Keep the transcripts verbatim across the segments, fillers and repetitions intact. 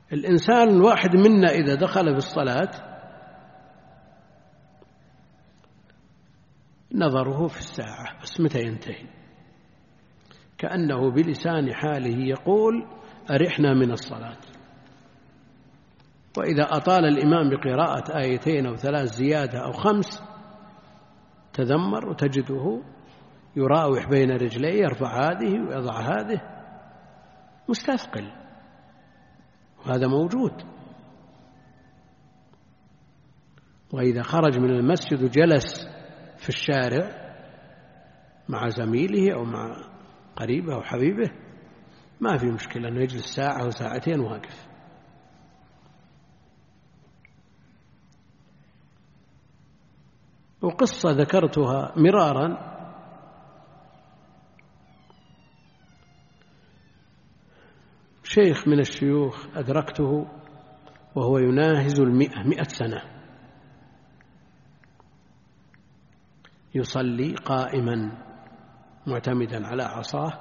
الإنسان الواحد منا إذا دخل في الصلاة نظره في الساعة بس متى ينتهي، كأنه بلسان حاله يقول أرحنا من الصلاة. وإذا أطال الإمام بقراءة آيتين أو ثلاث زيادة أو خمس تذمر، وتجده يراوح بين رجليه، يرفع هذه ويضع هذه، مستثقل، وهذا موجود. وإذا خرج من المسجد وجلس في الشارع مع زميله أو مع قريبه أو حبيبه ما في مشكلة أنه يجلس ساعة أو ساعتين واقف. وقصة ذكرتها مرارا، شيخ من الشيوخ أدركته وهو يناهز المئة مئة سنة يصلي قائما معتمدا على عصاه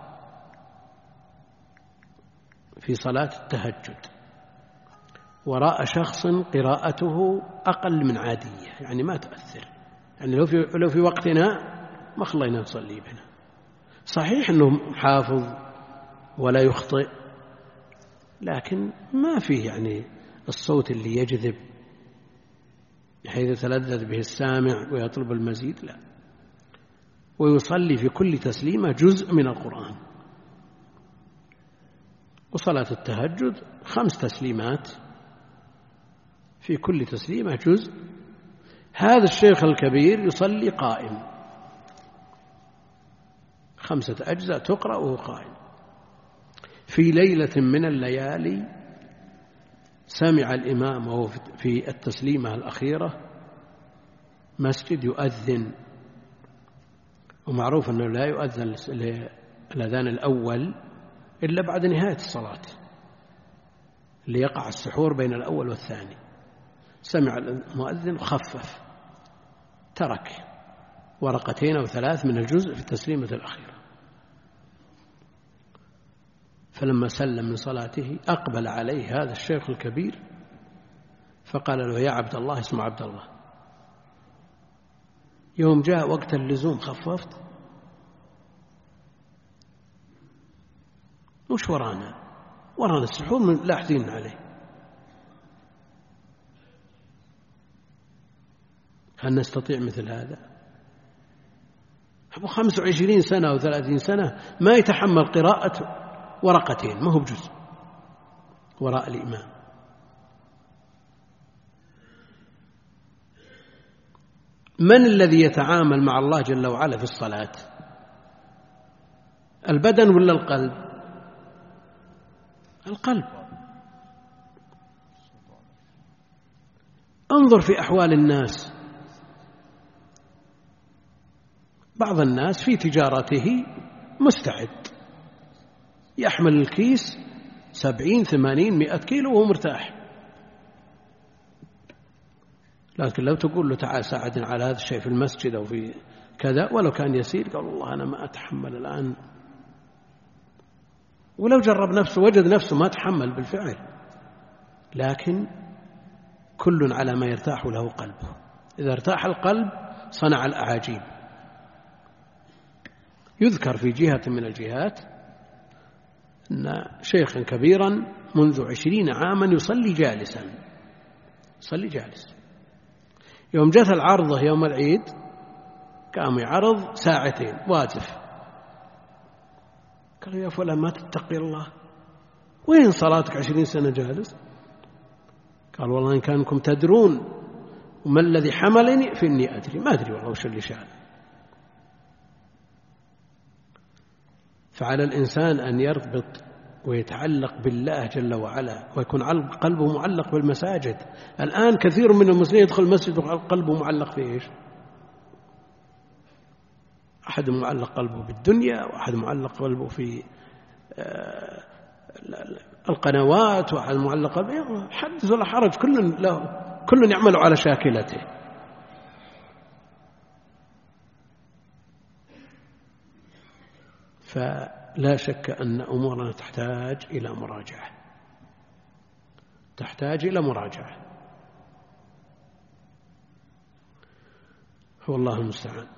في صلاة التهجد وراء شخص قراءته أقل من عادية، يعني ما تؤثر، يعني لو في, لو في وقتنا ما خلينا نصلي بنا. صحيح أنه حافظ ولا يخطئ، لكن ما فيه يعني الصوت اللي يجذب بحيث يتلذذ به السامع ويطلب المزيد، لا. ويصلي في كل تسليمة جزء من القرآن. وصلاة التهجد خمس تسليمات، في كل تسليمة جزء. هذا الشيخ الكبير يصلي قائم، خمسة أجزاء تقرأ وهو قائم. في ليلة من الليالي سمع الإمام وهو في التسليمة الأخيرة مسجد يؤذن، ومعروف أنه لا يؤذن الأذان الأول إلا بعد نهاية الصلاة ليقع السحور بين الأول والثاني. سمع المؤذن وخفف، ترك ورقتين أو ثلاث من الجزء في التسليمة الأخيرة. فلما سلم من صلاته أقبل عليه هذا الشيخ الكبير فقال له: يا عبد الله، اسمه عبد الله، يوم جاء وقت اللزوم خففت؟ وش ورانا؟ ورانا السحور من لاحظين عليه. هل نستطيع مثل هذا؟ أبو خمس وعشرين سنة أو ثلاثين سنة ما يتحمل قراءة ورقتين، ما هو بجزء وراء الإمام. من الذي يتعامل مع الله جل وعلا في الصلاة؟ البدن ولا القلب؟ القلب. انظر في أحوال الناس، بعض الناس في تجارته مستعد يحمل الكيس سبعين ثمانين مئة كيلو وهو مرتاح، لكن لو تقول له تعال ساعدنا على هذا الشيء في المسجد أو في كذا ولو كان يسير، قال والله أنا ما أتحمل الآن. ولو جرب نفسه وجد نفسه ما تحمل بالفعل. لكن كل على ما يرتاح له قلبه، إذا ارتاح القلب صنع الأعاجيب. يذكر في جهة من الجهات أن شيخا كبيرا منذ عشرين عاما يصلي جالسا، يصلي جالس. يوم جت العرضة يوم العيد قام يعرض ساعتين واجف. قال: يا فلان ما تتقي الله، وين صلاتك عشرين سنة جالس؟ قال: والله إن كانكم تدرون وما الذي حملني فإني أدري. ما أدري والله وش اللي شاء. فعلى الإنسان أن يربط ويتعلق بالله جل وعلا ويكون قلبه معلق بالمساجد. الآن كثير من المسلمين يدخل المسجد وقلبه معلق في إيش؟ أحد معلق قلبه بالدنيا، وأحد معلق قلبه في القنوات، وأحد معلق قلبه حدث ولا حرج، كل له كل يعمل على شاكلته. فلا شك أن أمورنا تحتاج إلى مراجعة. تحتاج إلى مراجعة. والله المستعان.